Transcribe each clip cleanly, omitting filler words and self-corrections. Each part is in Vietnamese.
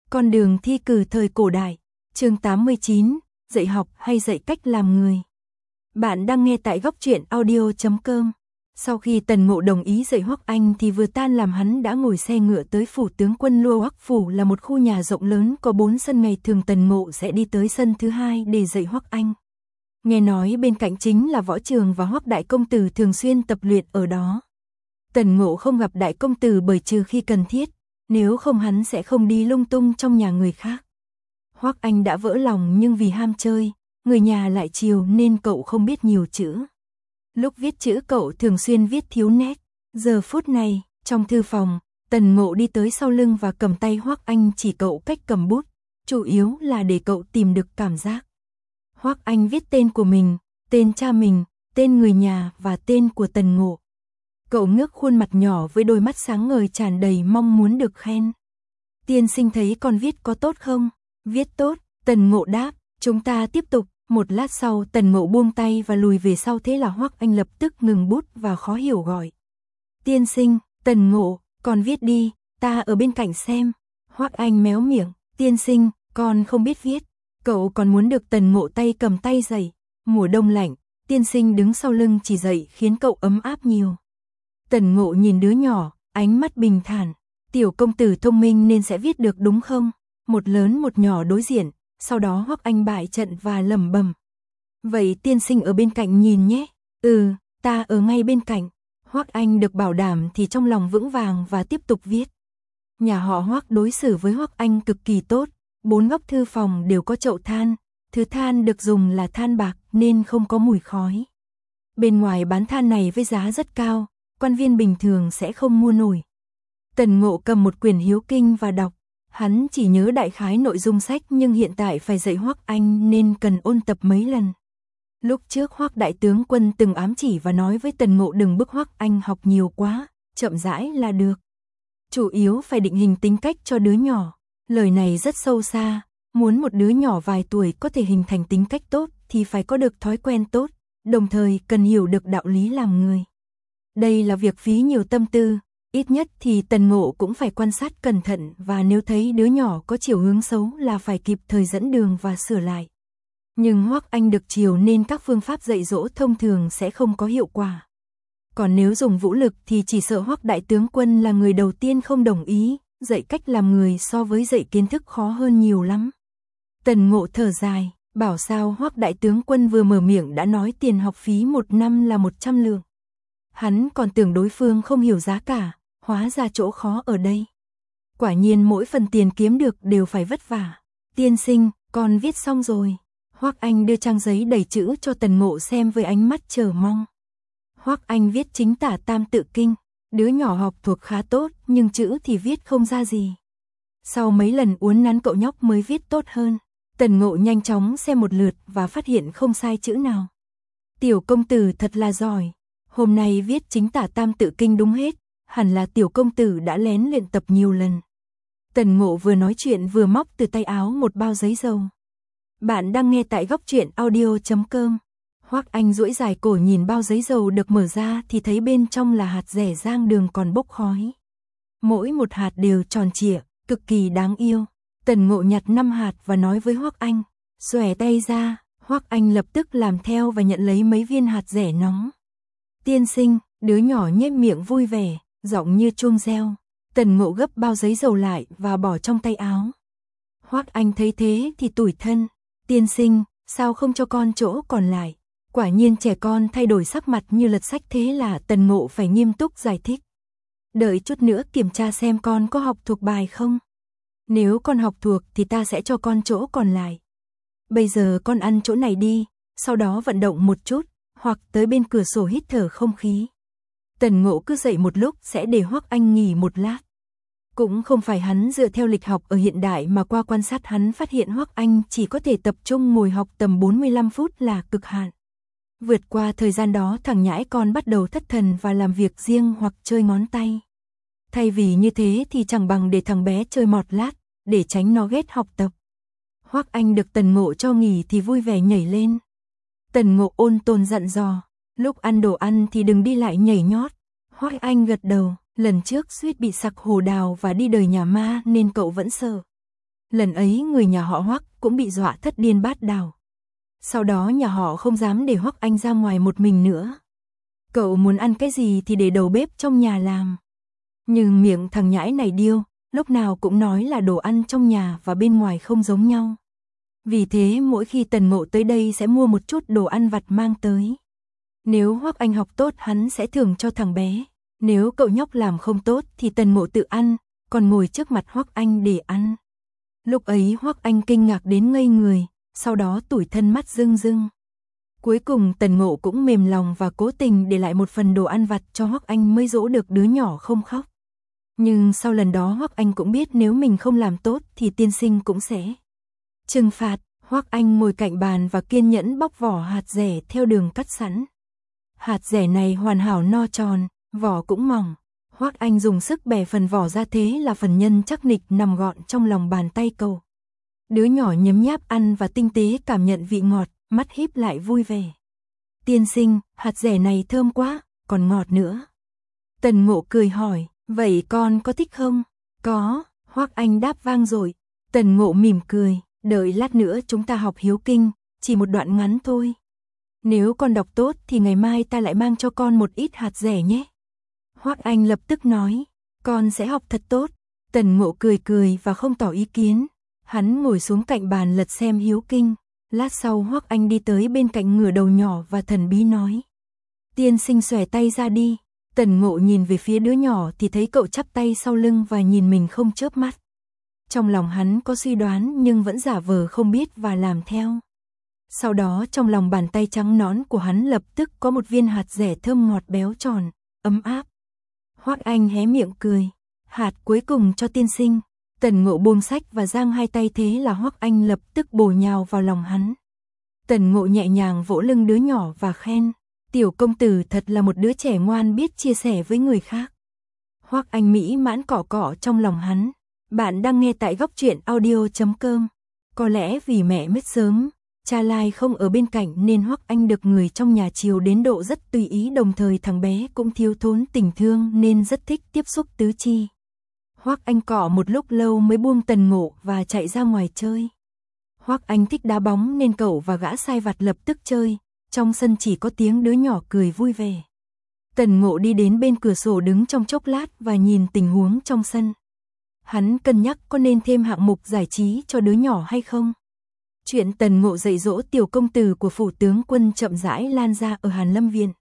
Con đường thi cử thời cổ đại, chương 89, dạy học hay dạy cách làm người. Bạn đang nghe tại góc truyện audio.com. Sau khi Tần Ngộ đồng ý dạy Hoắc Anh thì vừa tan làm hắn đã ngồi xe ngựa tới phủ tướng quân Lua Hoắc phủ, là một khu nhà rộng lớn có 4 sân. Ngày thường Tần Ngộ sẽ đi tới sân thứ 2 để dạy Hoắc Anh. Nghe nói bên cạnh chính là võ trường và Hoắc đại công tử thường xuyên tập luyện ở đó. Tần Ngộ không gặp đại công tử bởi trừ khi cần thiết, nếu không hắn sẽ không đi lung tung trong nhà người khác. Hoắc Anh đã vỡ lòng nhưng vì ham chơi, người nhà lại chiều nên cậu không biết nhiều chữ. Lúc viết chữ cậu thường xuyên viết thiếu nét. Giờ phút này, trong thư phòng, Tần Ngộ đi tới sau lưng và cầm tay Hoắc Anh chỉ cậu cách cầm bút, chủ yếu là để cậu tìm được cảm giác. Hoắc Anh viết tên của mình, tên cha mình, tên người nhà và tên của Tần Ngộ. Cậu ngước khuôn mặt nhỏ với đôi mắt sáng ngời tràn đầy mong muốn được khen. Tiên sinh thấy con viết có tốt không? Viết tốt, Tần Ngộ đáp. Chúng ta tiếp tục. Một lát sau Tần Ngộ buông tay và lùi về sau, thế là Hoắc Anh lập tức ngừng bút và khó hiểu gọi. Tiên sinh, Tần Ngộ, con viết đi, ta ở bên cạnh xem. Hoắc Anh méo miệng, tiên sinh, con không biết viết. Cậu còn muốn được Tần Ngộ tay cầm tay dạy. Mùa đông lạnh, tiên sinh đứng sau lưng chỉ dạy khiến cậu ấm áp nhiều. Tần Ngộ nhìn đứa nhỏ, ánh mắt bình thản. Tiểu công tử thông minh nên sẽ viết được đúng không? Một lớn một nhỏ đối diện, sau đó Hoắc Anh bại trận và lẩm bẩm. Vậy tiên sinh ở bên cạnh nhìn nhé. Ừ, ta ở ngay bên cạnh. Hoắc Anh được bảo đảm thì trong lòng vững vàng và tiếp tục viết. Nhà họ Hoắc đối xử với Hoắc Anh cực kỳ tốt, 4 góc thư phòng đều có chậu than, thứ than được dùng là than bạc nên không có mùi khói. Bên ngoài bán than này với giá rất cao, quan viên bình thường sẽ không mua nổi. Tần Ngộ cầm một quyển Hiếu Kinh và đọc, hắn chỉ nhớ đại khái nội dung sách nhưng hiện tại phải dạy Hoắc Anh nên cần ôn tập mấy lần. Lúc trước Hoắc đại tướng quân từng ám chỉ và nói với Tần Ngộ đừng bức Hoắc Anh học nhiều quá, chậm rãi là được. Chủ yếu phải định hình tính cách cho đứa nhỏ. Lời này rất sâu xa, muốn một đứa nhỏ vài tuổi có thể hình thành tính cách tốt thì phải có được thói quen tốt, đồng thời cần hiểu được đạo lý làm người. Đây là việc phí nhiều tâm tư, ít nhất thì Tần Ngộ cũng phải quan sát cẩn thận và nếu thấy đứa nhỏ có chiều hướng xấu là phải kịp thời dẫn đường và sửa lại. Nhưng Hoắc Anh được chiều nên các phương pháp dạy dỗ thông thường sẽ không có hiệu quả. Còn nếu dùng vũ lực thì chỉ sợ Hoắc đại tướng quân là người đầu tiên không đồng ý, dạy cách làm người so với dạy kiến thức khó hơn nhiều lắm. Tần Ngộ thở dài, bảo sao Hoắc đại tướng quân vừa mở miệng đã nói tiền học phí 1 năm là 100 lượng. Hắn còn tưởng đối phương không hiểu giá cả, hóa ra chỗ khó ở đây. Quả nhiên mỗi phần tiền kiếm được đều phải vất vả. Tiên sinh, con viết xong rồi. Hoắc Anh đưa trang giấy đầy chữ cho Tần Ngộ xem với ánh mắt chờ mong. Hoắc Anh viết chính tả Tam Tự Kinh, đứa nhỏ học thuộc khá tốt nhưng chữ thì viết không ra gì. Sau mấy lần uốn nắn cậu nhóc mới viết tốt hơn. Tần Ngộ nhanh chóng xem một lượt và phát hiện không sai chữ nào. Tiểu công tử thật là giỏi. Hôm nay viết chính tả Tam Tự Kinh đúng hết, hẳn là tiểu công tử đã lén luyện tập nhiều lần. Tần Ngộ vừa nói chuyện vừa móc từ tay áo một bao giấy dầu. Bạn đang nghe tại góc truyện audio.com. Hoắc Anh duỗi dài cổ nhìn bao giấy dầu được mở ra thì thấy bên trong là hạt dẻ rang đường còn bốc khói. Mỗi một hạt đều tròn trịa, cực kỳ đáng yêu. Tần Ngộ nhặt 5 hạt và nói với Hoắc Anh, xòe tay ra. Hoắc Anh lập tức làm theo và nhận lấy mấy viên hạt dẻ nóng. Tiên sinh, đứa nhỏ nhếch miệng vui vẻ, giọng như chuông reo. Tần Ngộ gấp bao giấy dầu lại và bỏ trong tay áo. Hoắc Anh thấy thế thì tủi thân. Tiên sinh, sao không cho con chỗ còn lại? Quả nhiên trẻ con thay đổi sắc mặt như lật sách, thế là Tần Ngộ phải nghiêm túc giải thích. Đợi chút nữa kiểm tra xem con có học thuộc bài không. Nếu con học thuộc thì ta sẽ cho con chỗ còn lại. Bây giờ con ăn chỗ này đi, sau đó vận động một chút, hoặc tới bên cửa sổ hít thở không khí. Tần Ngộ cứ dậy một lúc sẽ để Hoắc Anh nghỉ một lát. Cũng không phải hắn dựa theo lịch học ở hiện đại mà qua quan sát hắn phát hiện Hoắc Anh chỉ có thể tập trung ngồi học tầm 45 phút là cực hạn. Vượt qua thời gian đó thằng nhãi con bắt đầu thất thần và làm việc riêng hoặc chơi ngón tay. Thay vì như thế thì chẳng bằng để thằng bé chơi một lát, để tránh nó ghét học tập. Hoắc Anh được Tần Ngộ cho nghỉ thì vui vẻ nhảy lên. Tần Ngộ ôn tồn dặn dò, lúc ăn đồ ăn thì đừng đi lại nhảy nhót. Hoắc Anh gật đầu, lần trước suýt bị sặc hồ đào và đi đời nhà ma nên cậu vẫn sợ. Lần ấy người nhà họ Hoắc cũng bị dọa thất điên bát đảo. Sau đó nhà họ không dám để Hoắc Anh ra ngoài một mình nữa. Cậu muốn ăn cái gì thì để đầu bếp trong nhà làm. Nhưng miệng thằng nhãi này điêu, lúc nào cũng nói là đồ ăn trong nhà và bên ngoài không giống nhau. Vì thế mỗi khi Tần Ngộ tới đây sẽ mua một chút đồ ăn vặt mang tới. Nếu Hoắc Anh học tốt hắn sẽ thưởng cho thằng bé. Nếu cậu nhóc làm không tốt thì Tần Ngộ tự ăn, còn ngồi trước mặt Hoắc Anh để ăn. Lúc ấy Hoắc Anh kinh ngạc đến ngây người, sau đó tủi thân mắt rưng rưng. Cuối cùng Tần Ngộ cũng mềm lòng và cố tình để lại một phần đồ ăn vặt cho Hoắc Anh mới dỗ được đứa nhỏ không khóc. Nhưng sau lần đó Hoắc Anh cũng biết nếu mình không làm tốt thì tiên sinh cũng sẽ trừng phạt. Hoắc Anh ngồi cạnh bàn và kiên nhẫn bóc vỏ hạt dẻ theo đường cắt sẵn. Hạt dẻ này hoàn hảo no tròn, vỏ cũng mỏng. Hoắc Anh dùng sức bẻ phần vỏ ra, thế là phần nhân chắc nịch nằm gọn trong lòng bàn tay cậu. Đứa nhỏ nhấm nháp ăn và tinh tế cảm nhận vị ngọt, mắt híp lại vui vẻ. Tiên sinh, hạt dẻ này thơm quá, còn ngọt nữa. Tần Ngộ cười hỏi, vậy con có thích không? Có, Hoắc Anh đáp vang dội. Tần Ngộ mỉm cười, đợi lát nữa chúng ta học hiếu kinh, chỉ một đoạn ngắn thôi. Nếu con đọc tốt thì ngày mai ta lại mang cho con một ít hạt dẻ nhé. Hoắc Anh lập tức nói, con sẽ học thật tốt. Tần Ngộ cười cười và không tỏ ý kiến. Hắn ngồi xuống cạnh bàn lật xem hiếu kinh. Lát sau Hoắc Anh đi tới bên cạnh ngửa đầu nhỏ và thần bí nói, tiên sinh xòe tay ra đi. Tần Ngộ nhìn về phía đứa nhỏ thì thấy cậu chắp tay sau lưng và nhìn mình không chớp mắt. Trong lòng hắn có suy đoán nhưng vẫn giả vờ không biết và làm theo. Sau đó trong lòng bàn tay trắng nõn của hắn lập tức có một viên hạt dẻ thơm ngọt béo tròn, ấm áp. Hoắc Anh hé miệng cười, hạt cuối cùng cho tiên sinh. Tần Ngộ buông sách và giang hai tay, thế là Hoắc Anh lập tức bổ nhào vào lòng hắn. Tần Ngộ nhẹ nhàng vỗ lưng đứa nhỏ và khen, tiểu công tử thật là một đứa trẻ ngoan biết chia sẻ với người khác. Hoắc Anh mỹ mãn cọ cọ trong lòng hắn. Bạn đang nghe tại Góc Truyện Audio.com. Có lẽ vì mẹ mất sớm, cha Lai không ở bên cạnh nên Hoắc Anh được người trong nhà chiều đến độ rất tùy ý, đồng thời thằng bé cũng thiếu thốn tình thương nên rất thích tiếp xúc tứ chi. Hoắc Anh cọ một lúc lâu mới buông Tần Ngộ và chạy ra ngoài chơi. Hoắc Anh thích đá bóng nên cậu và gã sai vặt lập tức chơi, trong sân chỉ có tiếng đứa nhỏ cười vui vẻ. Tần Ngộ đi đến bên cửa sổ đứng trong chốc lát và nhìn tình huống trong sân. Hắn cân nhắc có nên thêm hạng mục giải trí cho đứa nhỏ hay không. Chuyện Tần Ngộ dạy dỗ tiểu công tử của phủ tướng quân chậm rãi lan ra ở Hàn Lâm Viện.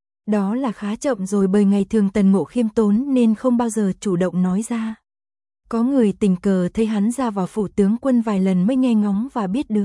Đó là khá chậm rồi, bởi ngày thường Tần Ngộ khiêm tốn nên không bao giờ chủ động nói ra. Có người tình cờ thấy hắn ra vào phủ tướng quân vài lần mới nghe ngóng và biết được.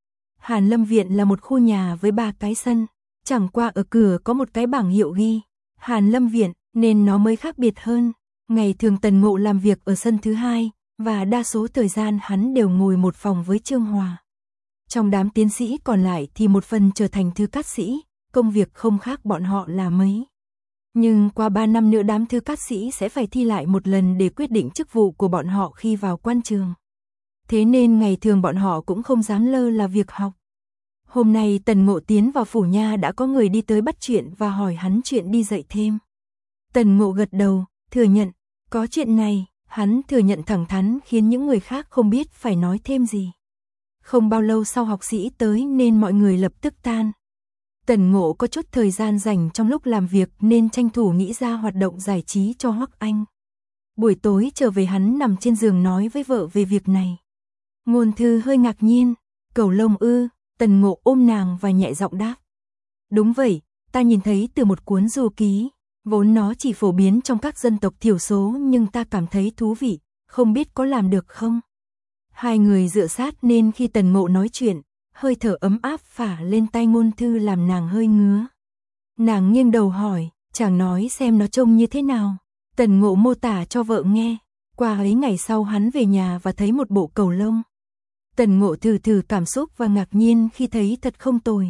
Hàn Lâm Viện là một khu nhà với 3 cái sân, chẳng qua ở cửa có một cái bảng hiệu ghi Hàn Lâm Viện nên nó mới khác biệt hơn. Ngày thường Tần Ngộ làm việc ở sân thứ 2 và đa số thời gian hắn đều ngồi một phòng với Trương Hòa. Trong đám tiến sĩ còn lại thì một phần trở thành thư cát sĩ, công việc không khác bọn họ là mấy. Nhưng qua 3 năm nữa đám thư cát sĩ sẽ phải thi lại một lần để quyết định chức vụ của bọn họ khi vào quan trường. Thế nên ngày thường bọn họ cũng không dám lơ là việc học. Hôm nay Tần Ngộ tiến vào phủ nha đã có người đi tới bắt chuyện và hỏi hắn chuyện đi dạy thêm. Tần Ngộ gật đầu, thừa nhận, có chuyện này. Hắn thừa nhận thẳng thắn khiến những người khác không biết phải nói thêm gì. Không bao lâu sau học sĩ tới nên mọi người lập tức tan. Tần Ngộ có chút thời gian rảnh trong lúc làm việc nên tranh thủ nghĩ ra hoạt động giải trí cho Hoắc Anh. Buổi tối trở về hắn nằm trên giường nói với vợ về việc này. Ngôn Thư hơi ngạc nhiên, cầu lông ư? Tần Ngộ ôm nàng và nhẹ giọng đáp. Đúng vậy, ta nhìn thấy từ một cuốn du ký, vốn nó chỉ phổ biến trong các dân tộc thiểu số nhưng ta cảm thấy thú vị, không biết có làm được không? Hai người dựa sát nên khi Tần Ngộ nói chuyện, hơi thở ấm áp phả lên tai Ngôn Thư làm nàng hơi ngứa. Nàng nghiêng đầu hỏi, chàng nói xem nó trông như thế nào? Tần Ngộ mô tả cho vợ nghe. Qua ấy ngày sau hắn về nhà và thấy một bộ cầu lông. Tần Ngộ thử cảm xúc và ngạc nhiên khi thấy thật không tồi.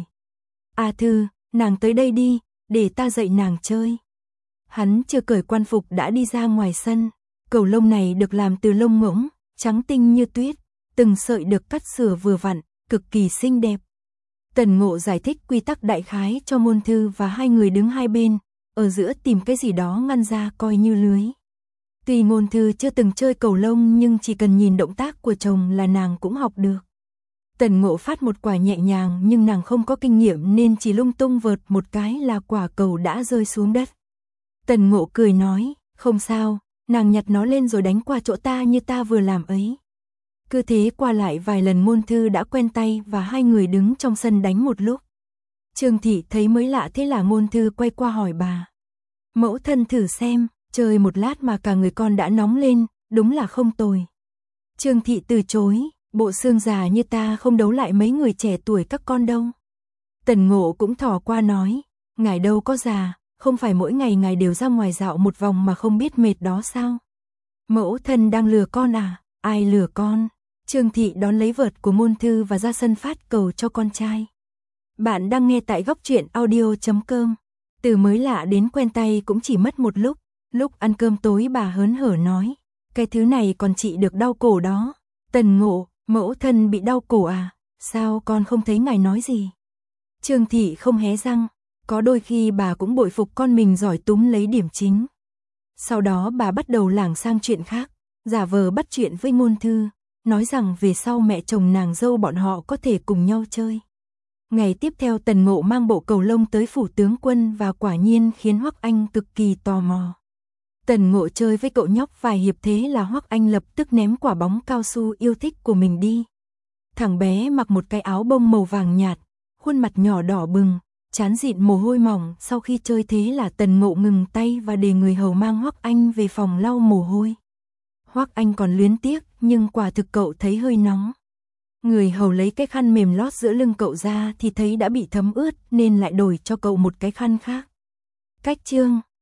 A Thư, nàng tới đây đi, để ta dạy nàng chơi. Hắn chưa cởi quan phục đã đi ra ngoài sân. Cầu lông này được làm từ lông ngỗng, trắng tinh như tuyết, từng sợi được cắt sửa vừa vặn, cực kỳ xinh đẹp. Tần Ngộ giải thích quy tắc đại khái cho Ngôn Thư và hai người đứng hai bên, ở giữa tìm cái gì đó ngăn ra coi như lưới. Tuy Ngôn Thư chưa từng chơi cầu lông nhưng chỉ cần nhìn động tác của chồng là nàng cũng học được. Tần Ngộ phát một quả nhẹ nhàng nhưng nàng không có kinh nghiệm nên chỉ lung tung vợt một cái là quả cầu đã rơi xuống đất. Tần Ngộ cười nói, không sao, nàng nhặt nó lên rồi đánh qua chỗ ta như ta vừa làm ấy. Cứ thế qua lại vài lần Ngôn Thư đã quen tay và hai người đứng trong sân đánh một lúc. Trương Thị thấy mới lạ thế là Ngôn Thư quay qua hỏi bà. Mẫu thân thử xem, chơi một lát mà cả người con đã nóng lên, đúng là không tồi. Trương Thị từ chối, bộ xương già như ta không đấu lại mấy người trẻ tuổi các con đâu. Tần Ngộ cũng thò qua nói, ngài đâu có già, không phải mỗi ngày ngài đều ra ngoài dạo một vòng mà không biết mệt đó sao? Mẫu thân đang lừa con à? Ai lừa con? Trương Thị đón lấy vợt của Ngôn Thư và ra sân phát cầu cho con trai. Bạn đang nghe tại góc truyện audio.com. Từ mới lạ đến quen tay cũng chỉ mất một lúc. Lúc ăn cơm tối bà hớn hở nói, cái thứ này còn trị được đau cổ đó. Tần Ngộ, mẫu thân bị đau cổ à? Sao con không thấy ngài nói gì? Trương Thị không hé răng, có đôi khi bà cũng bội phục con mình giỏi túm lấy điểm chính. Sau đó bà bắt đầu lảng sang chuyện khác, giả vờ bắt chuyện với Ngôn Thư, nói rằng về sau mẹ chồng nàng dâu bọn họ có thể cùng nhau chơi. Ngày tiếp theo Tần Ngộ mang bộ cầu lông tới phủ tướng quân và quả nhiên khiến Hoắc Anh cực kỳ tò mò. Tần Ngộ chơi với cậu nhóc vài hiệp thế là Hoắc Anh lập tức ném quả bóng cao su yêu thích của mình đi. Thằng bé mặc một cái áo bông màu vàng nhạt, khuôn mặt nhỏ đỏ bừng, trán dịn mồ hôi mỏng. Sau khi chơi thế là Tần Ngộ ngừng tay và để người hầu mang Hoắc Anh về phòng lau mồ hôi. Hoắc Anh còn luyến tiếc nhưng quả thực cậu thấy hơi nóng. Người hầu lấy cái khăn mềm lót giữa lưng cậu ra thì thấy đã bị thấm ướt nên lại đổi cho cậu một cái khăn khác. Cách chương